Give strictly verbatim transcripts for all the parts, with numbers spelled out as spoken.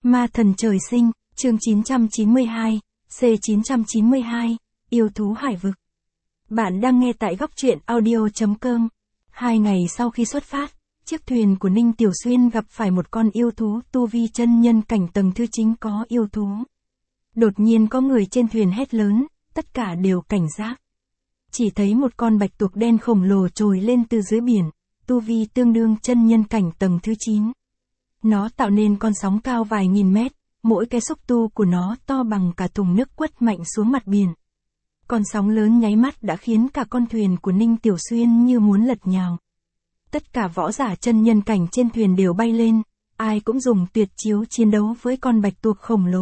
Ma thần trời sinh, chương chín trăm chín mươi hai, C chín trăm chín mươi hai, yêu thú hải vực. Bạn đang nghe tại góc truyện audio.com. Hai ngày sau khi xuất phát, chiếc thuyền của Ninh Tiểu Xuyên gặp phải một con yêu thú tu vi chân nhân cảnh tầng thứ chín có yêu thú. Đột nhiên có người trên thuyền hét lớn, tất cả đều cảnh giác. Chỉ thấy một con bạch tuộc đen khổng lồ trồi lên từ dưới biển, tu vi tương đương chân nhân cảnh tầng thứ chín. Nó tạo nên con sóng cao vài nghìn mét, mỗi cái xúc tu của nó to bằng cả thùng nước quất mạnh xuống mặt biển. Con sóng lớn nháy mắt đã khiến cả con thuyền của Ninh Tiểu Xuyên như muốn lật nhào. Tất cả võ giả chân nhân cảnh trên thuyền đều bay lên, ai cũng dùng tuyệt chiếu chiến đấu với con bạch tuộc khổng lồ.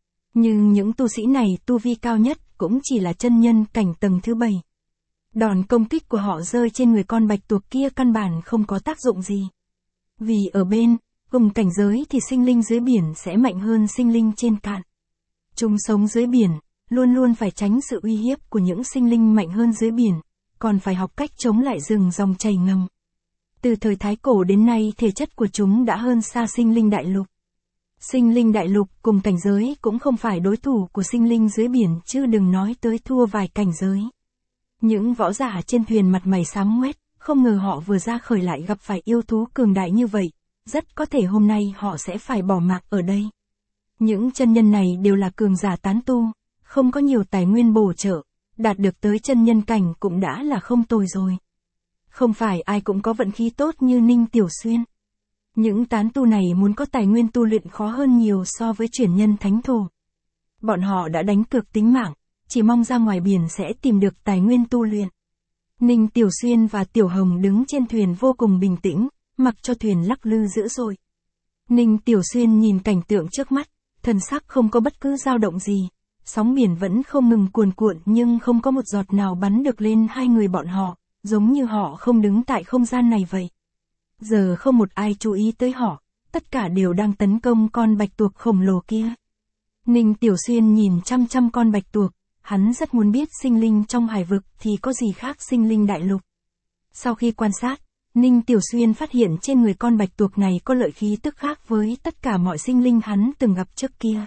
Nhưng những tu sĩ này tu vi cao nhất cũng chỉ là chân nhân cảnh tầng thứ bảy. Đòn công kích của họ rơi trên người con bạch tuộc kia căn bản không có tác dụng gì. Vì ở bên, cùng cảnh giới thì sinh linh dưới biển sẽ mạnh hơn sinh linh trên cạn. Chúng sống dưới biển, luôn luôn phải tránh sự uy hiếp của những sinh linh mạnh hơn dưới biển, còn phải học cách chống lại rừng dòng chảy ngầm. Từ thời Thái Cổ đến nay thể chất của chúng đã hơn xa sinh linh đại lục. Sinh linh đại lục cùng cảnh giới cũng không phải đối thủ của sinh linh dưới biển chứ đừng nói tới thua vài cảnh giới. Những võ giả trên thuyền mặt mày xám ngoét, không ngờ họ vừa ra khởi lại gặp phải yêu thú cường đại như vậy, rất có thể hôm nay họ sẽ phải bỏ mạng ở đây. Những chân nhân này đều là cường giả tán tu, không có nhiều tài nguyên bổ trợ, đạt được tới chân nhân cảnh cũng đã là không tồi rồi. Không phải ai cũng có vận khí tốt như Ninh Tiểu Xuyên. Những tán tu này muốn có tài nguyên tu luyện khó hơn nhiều so với chuyển nhân thánh thổ. Bọn họ đã đánh cược tính mạng, chỉ mong ra ngoài biển sẽ tìm được tài nguyên tu luyện. Ninh Tiểu Xuyên và Tiểu Hồng đứng trên thuyền vô cùng bình tĩnh, mặc cho thuyền lắc lư dữ dội. Ninh Tiểu Xuyên nhìn cảnh tượng trước mắt, thần sắc không có bất cứ dao động gì, sóng biển vẫn không ngừng cuồn cuộn nhưng không có một giọt nào bắn được lên hai người bọn họ, giống như họ không đứng tại không gian này vậy. Giờ không một ai chú ý tới họ, tất cả đều đang tấn công con bạch tuộc khổng lồ kia. Ninh Tiểu Xuyên nhìn chăm chăm con bạch tuộc, hắn rất muốn biết sinh linh trong hải vực thì có gì khác sinh linh đại lục. Sau khi quan sát, Ninh Tiểu Xuyên phát hiện trên người con bạch tuộc này có lợi khí tức khác với tất cả mọi sinh linh hắn từng gặp trước kia.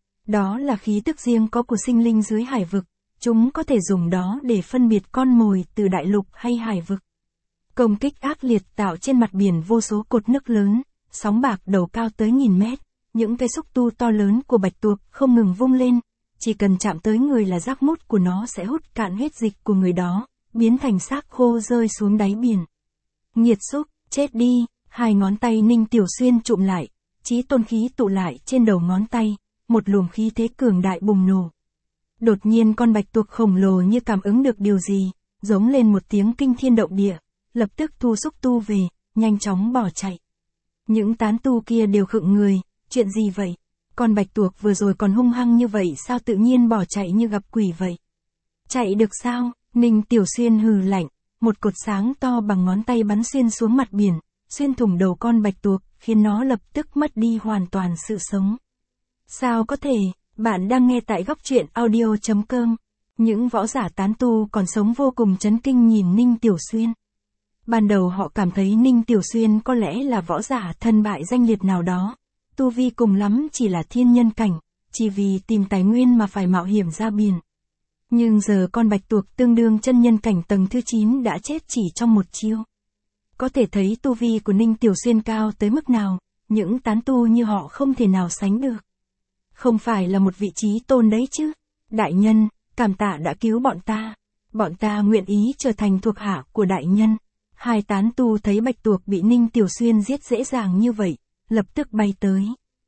Đó là khí tức riêng có của sinh linh dưới hải vực, chúng có thể dùng đó để phân biệt con mồi từ đại lục hay hải vực. Công kích ác liệt tạo trên mặt biển vô số cột nước lớn, sóng bạc đầu cao tới nghìn mét, những cái xúc tu to lớn của bạch tuộc không ngừng vung lên, chỉ cần chạm tới người là rác mút của nó sẽ hút cạn huyết dịch của người đó, biến thành xác khô rơi xuống đáy biển. Nghiệt xúc, chết đi, hai ngón tay Ninh Tiểu Xuyên trụm lại, chí tôn khí tụ lại trên đầu ngón tay, một luồng khí thế cường đại bùng nổ. Đột nhiên con bạch tuộc khổng lồ như cảm ứng được điều gì, giống lên một tiếng kinh thiên động địa, lập tức thu xúc tu về, nhanh chóng bỏ chạy. Những tán tu kia đều khựng người, chuyện gì vậy? Con bạch tuộc vừa rồi còn hung hăng như vậy sao tự nhiên bỏ chạy như gặp quỷ vậy? Chạy được sao? Ninh Tiểu Xuyên hừ lạnh, một cột sáng to bằng ngón tay bắn xuyên xuống mặt biển, xuyên thủng đầu con bạch tuộc, khiến nó lập tức mất đi hoàn toàn sự sống. Sao có thể? Bạn đang nghe tại góc truyện audio.com. Những võ giả tán tu còn sống vô cùng chấn kinh nhìn Ninh Tiểu Xuyên. Ban đầu họ cảm thấy Ninh Tiểu Xuyên có lẽ là võ giả thân bại danh liệt nào đó, tu vi cùng lắm chỉ là thiên nhân cảnh, chỉ vì tìm tài nguyên mà phải mạo hiểm ra biển. Nhưng giờ con bạch tuộc tương đương chân nhân cảnh tầng thứ chín đã chết chỉ trong một chiêu. Có thể thấy tu vi của Ninh Tiểu Xuyên cao tới mức nào, những tán tu như họ không thể nào sánh được. Không phải là một vị trí tôn đấy chứ. Đại nhân, cảm tạ đã cứu bọn ta. Bọn ta nguyện ý trở thành thuộc hạ của đại nhân. Hai tán tu thấy bạch tuộc bị Ninh Tiểu Xuyên giết dễ dàng như vậy, lập tức bay tới.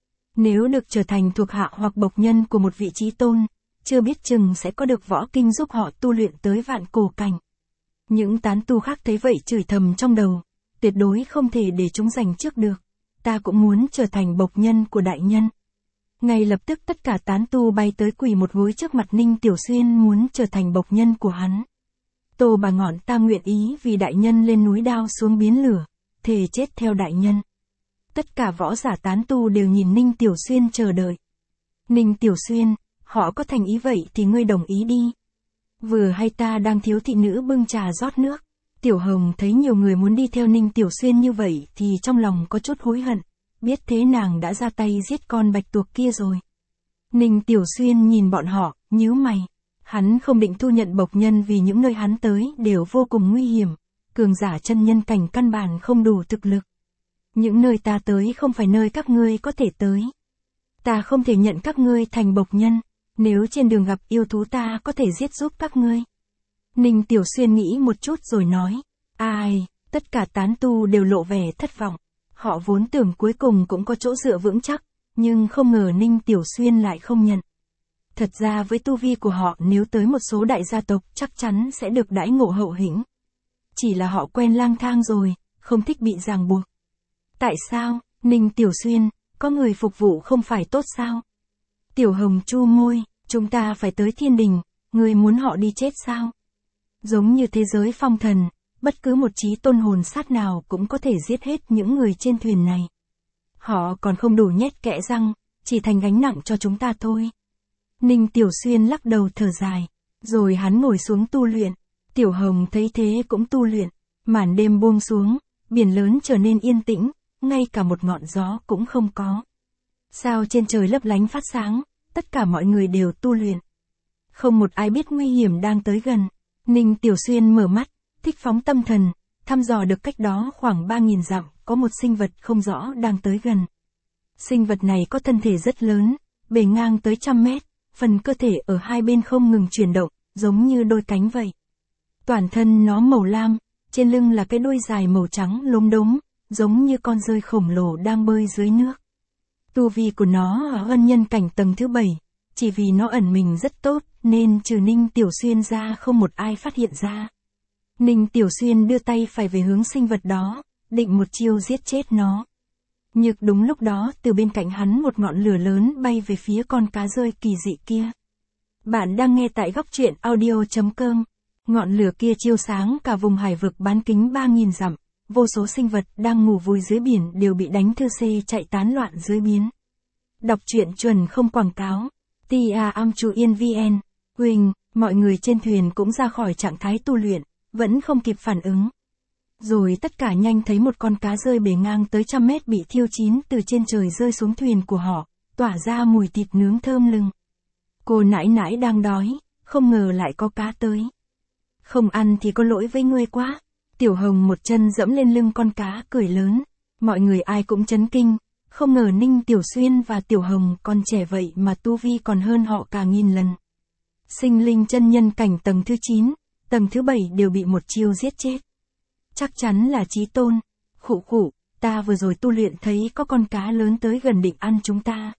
Nếu được trở thành thuộc hạ hoặc bộc nhân của một vị trí tôn, chưa biết chừng sẽ có được võ kinh giúp họ tu luyện tới vạn cổ cảnh. Những tán tu khác thấy vậy chửi thầm trong đầu, tuyệt đối không thể để chúng giành trước được. Ta cũng muốn trở thành bộc nhân của đại nhân. Ngay lập tức tất cả tán tu bay tới quỳ một gối trước mặt Ninh Tiểu Xuyên muốn trở thành bộc nhân của hắn. Tô bà ngọn ta nguyện ý vì đại nhân lên núi đao xuống biến lửa, thề chết theo đại nhân. Tất cả võ giả tán tu đều nhìn Ninh Tiểu Xuyên chờ đợi. Ninh Tiểu Xuyên, họ có thành ý vậy thì ngươi đồng ý đi. Vừa hay ta đang thiếu thị nữ bưng trà rót nước. Tiểu Hồng thấy nhiều người muốn đi theo Ninh Tiểu Xuyên như vậy thì trong lòng có chút hối hận. biết thế nàng đã ra tay giết con bạch tuộc kia rồi. Ninh Tiểu Xuyên nhìn bọn họ, nhíu mày. Hắn không định thu nhận bộc nhân vì những nơi hắn tới đều vô cùng nguy hiểm. Cường giả chân nhân cảnh căn bản không đủ thực lực. Những nơi ta tới không phải nơi các ngươi có thể tới. Ta không thể nhận các ngươi thành bộc nhân. Nếu trên đường gặp yêu thú ta có thể giết giúp các ngươi. Ninh Tiểu Xuyên nghĩ một chút rồi nói. Ai, tất cả tán tu đều lộ vẻ thất vọng. Họ vốn tưởng cuối cùng cũng có chỗ dựa vững chắc, nhưng không ngờ Ninh Tiểu Xuyên lại không nhận. Thật ra với tu vi của họ nếu tới một số đại gia tộc chắc chắn sẽ được đãi ngộ hậu hĩnh. Chỉ là họ quen lang thang rồi, không thích bị ràng buộc. Tại sao, Ninh Tiểu Xuyên, có người phục vụ không phải tốt sao? Tiểu Hồng chu môi, chúng ta phải tới thiên đình, người muốn họ đi chết sao? Giống như thế giới phong thần, bất cứ một trí tôn hồn sát nào cũng có thể giết hết những người trên thuyền này. Họ còn không đủ nhét kẽ răng, chỉ thành gánh nặng cho chúng ta thôi. Ninh Tiểu Xuyên lắc đầu thở dài, rồi hắn ngồi xuống tu luyện. Tiểu Hồng thấy thế cũng tu luyện, màn đêm buông xuống, biển lớn trở nên yên tĩnh, ngay cả một ngọn gió cũng không có. Sao trên trời lấp lánh phát sáng, tất cả mọi người đều tu luyện. Không một ai biết nguy hiểm đang tới gần. Ninh Tiểu Xuyên mở mắt, thích phóng tâm thần, thăm dò được cách đó khoảng ba nghìn dặm, có một sinh vật không rõ đang tới gần. Sinh vật này có thân thể rất lớn, bề ngang tới trăm mét, phần cơ thể ở hai bên không ngừng chuyển động, giống như đôi cánh vậy. Toàn thân nó màu lam, trên lưng là cái đuôi dài màu trắng lốm đốm, giống như con dơi khổng lồ đang bơi dưới nước. Tu vi của nó ở ân nhân cảnh tầng thứ bảy, chỉ vì nó ẩn mình rất tốt, nên trừ Ninh Tiểu Xuyên ra không một ai phát hiện ra. Ninh Tiểu Xuyên đưa tay phải về hướng sinh vật đó, định một chiêu giết chết nó. Nhưng đúng lúc đó từ bên cạnh hắn một ngọn lửa lớn bay về phía con cá rơi kỳ dị kia. Bạn đang nghe tại góc truyện audio chấm com. Ngọn lửa kia chiếu sáng cả vùng hải vực bán kính ba nghìn dặm, vô số sinh vật đang ngủ vùi dưới biển đều bị đánh thư xê chạy tán loạn dưới biến. Đọc truyện chuẩn không quảng cáo. Tia am chu yên vn. Huỳnh, mọi người trên thuyền cũng ra khỏi trạng thái tu luyện, vẫn không kịp phản ứng. Rồi tất cả nhanh thấy một con cá rơi bề ngang tới trăm mét bị thiêu chín từ trên trời rơi xuống thuyền của họ, tỏa ra mùi thịt nướng thơm lừng. Cô nãi nãi đang đói, không ngờ lại có cá tới. Không ăn thì có lỗi với ngươi quá. Tiểu Hồng một chân dẫm lên lưng con cá cười lớn. Mọi người ai cũng chấn kinh, không ngờ Ninh Tiểu Xuyên và Tiểu Hồng còn trẻ vậy mà tu vi còn hơn họ cả nghìn lần. Sinh linh chân nhân cảnh tầng thứ chín, tầng thứ bảy đều bị một chiêu giết chết. Chắc chắn là chí tôn. Khụ khụ, ta vừa rồi tu luyện thấy có con cá lớn tới gần định ăn chúng ta.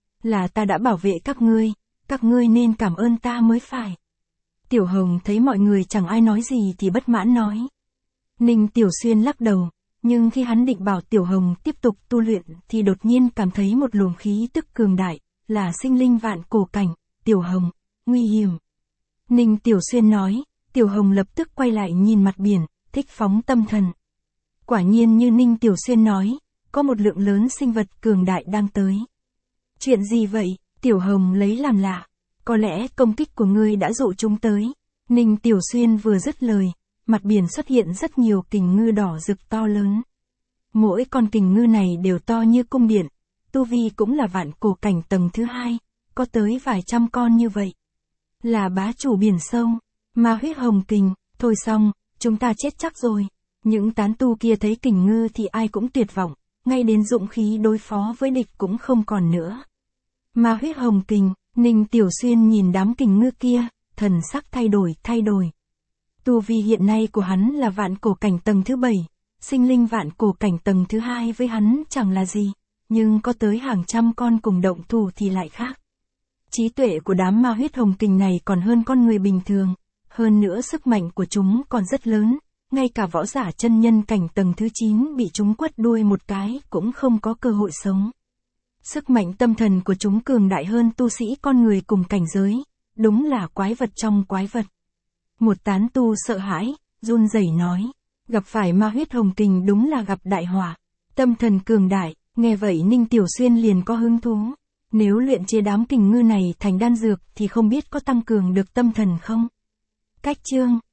Là ta đã bảo vệ các ngươi, các ngươi nên cảm ơn ta mới phải. Tiểu Hồng thấy mọi người chẳng ai nói gì thì bất mãn nói. Ninh Tiểu Xuyên lắc đầu, nhưng khi hắn định bảo Tiểu Hồng tiếp tục tu luyện thì đột nhiên cảm thấy một luồng khí tức cường đại, là sinh linh vạn cổ cảnh. Tiểu Hồng, nguy hiểm. Ninh Tiểu Xuyên nói, Tiểu Hồng lập tức quay lại nhìn mặt biển, thích phóng tâm thần. Quả nhiên như Ninh Tiểu Xuyên nói, có một lượng lớn sinh vật cường đại đang tới. Chuyện gì vậy? Tiểu Hồng lấy làm lạ. Có lẽ công kích của ngươi đã dụ chúng tới. Ninh Tiểu Xuyên vừa dứt lời, mặt biển xuất hiện rất nhiều kình ngư đỏ rực to lớn. Mỗi con kình ngư này đều to như cung điện, tu vi cũng là vạn cổ cảnh tầng thứ hai, có tới vài trăm con như vậy. Là bá chủ biển sâu, ma huyết hồng kình, thôi xong, chúng ta chết chắc rồi. Những tán tu kia thấy kình ngư thì ai cũng tuyệt vọng, ngay đến dũng khí đối phó với địch cũng không còn nữa. Ma huyết hồng kình, Ninh Tiểu Xuyên nhìn đám kình ngư kia, thần sắc thay đổi thay đổi. Tu vi hiện nay của hắn là vạn cổ cảnh tầng thứ bảy, sinh linh vạn cổ cảnh tầng thứ hai với hắn chẳng là gì, nhưng có tới hàng trăm con cùng động thủ thì lại khác. Trí tuệ của đám ma huyết hồng kình này còn hơn con người bình thường, hơn nữa sức mạnh của chúng còn rất lớn, ngay cả võ giả chân nhân cảnh tầng thứ chín bị chúng quất đuôi một cái cũng không có cơ hội sống. Sức mạnh tâm thần của chúng cường đại hơn tu sĩ con người cùng cảnh giới, đúng là quái vật trong quái vật. Một tán tu sợ hãi, run rẩy nói, gặp phải ma huyết hồng kình đúng là gặp đại họa. Tâm thần cường đại, nghe vậy Ninh Tiểu Xuyên liền có hứng thú. Nếu luyện chế đám kình ngư này thành đan dược thì không biết có tăng cường được tâm thần không? Cách chương